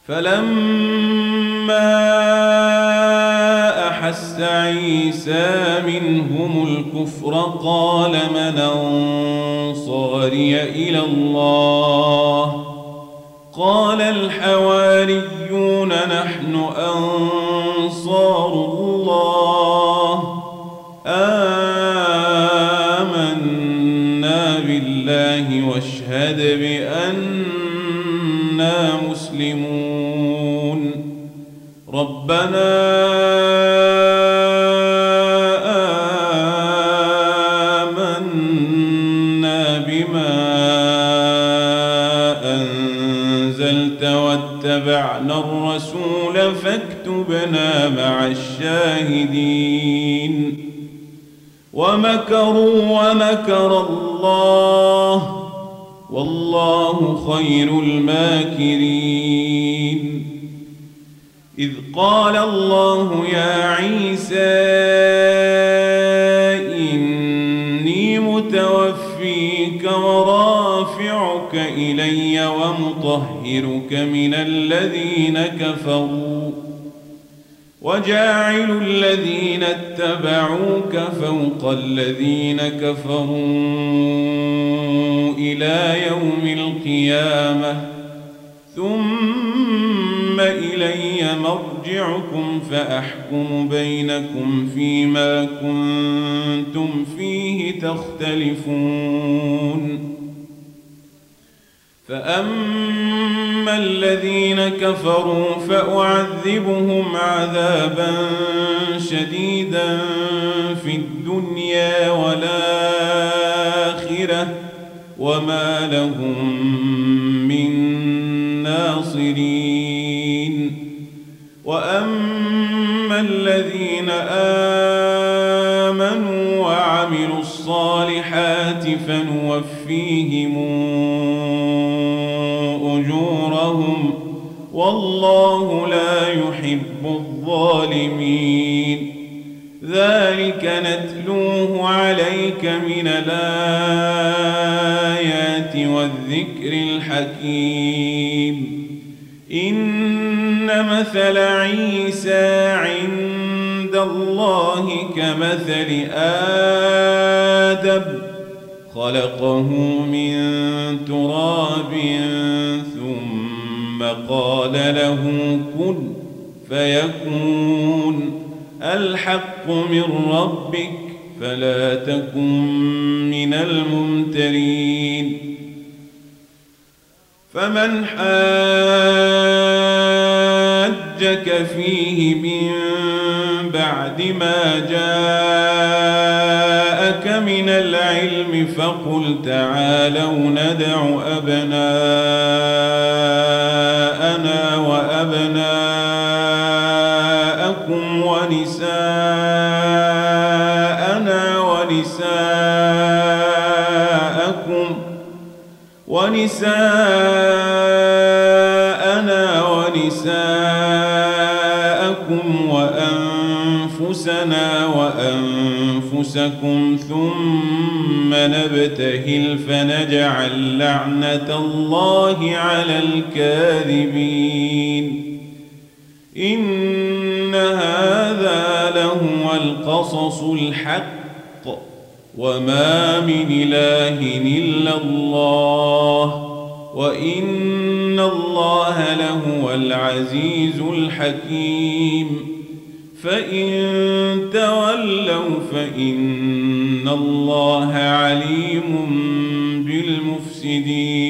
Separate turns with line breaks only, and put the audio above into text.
فلما أحس عيسى منهم الكفر قال من أنصاري إلى الله قال الحواريون نحن أنصار الله آمنا بالله واشهد بأننا مسلمون ربنا آمنا بما أنزلت واتبعنا الرسول فاكتبنا مع الشاهدين ومكروا ومكر الله والله خير الماكرين إذ قال الله يا عيسى إني متوفيك ورافعك إلي ومطهرك من الذين كفروا وجاعل الذين اتبعوك فوق الذين كفروا إلى يوم القيامة ثم إلي مرجعكم فأحكم بينكم فيما كنتم فيه تختلفون فأما الذين كفروا فأعذبهم عذابا شديدا في الدنيا والآخرة وما لهم من ناصرين وأما الذين آمنوا وعملوا الصالحات فنوفيهم أجورهم والله لا يحب الظالمين ذلك نتلوه عليك من الآيات والذكر الحكيم إن مثل عيسى عند الله كمثل آدم خلقه من تراب ثم قال له كن فيكون الحق من ربك فلا تكن من الممترين فمن حاجك فيه من بعد ما جاءك من العلم فقل تعالوا ندع أبناءنا وأبناءكم ونساءنا ونساءكم وأنفسنا وأنفسكم ثم نبتهل فنجعل لعنة الله على الكاذبين إن هذا لهو القصص الحق وما من إله إلا الله وإن الله لهو العزيز الحكيم فإن تولوا فإن الله عليم بالمفسدين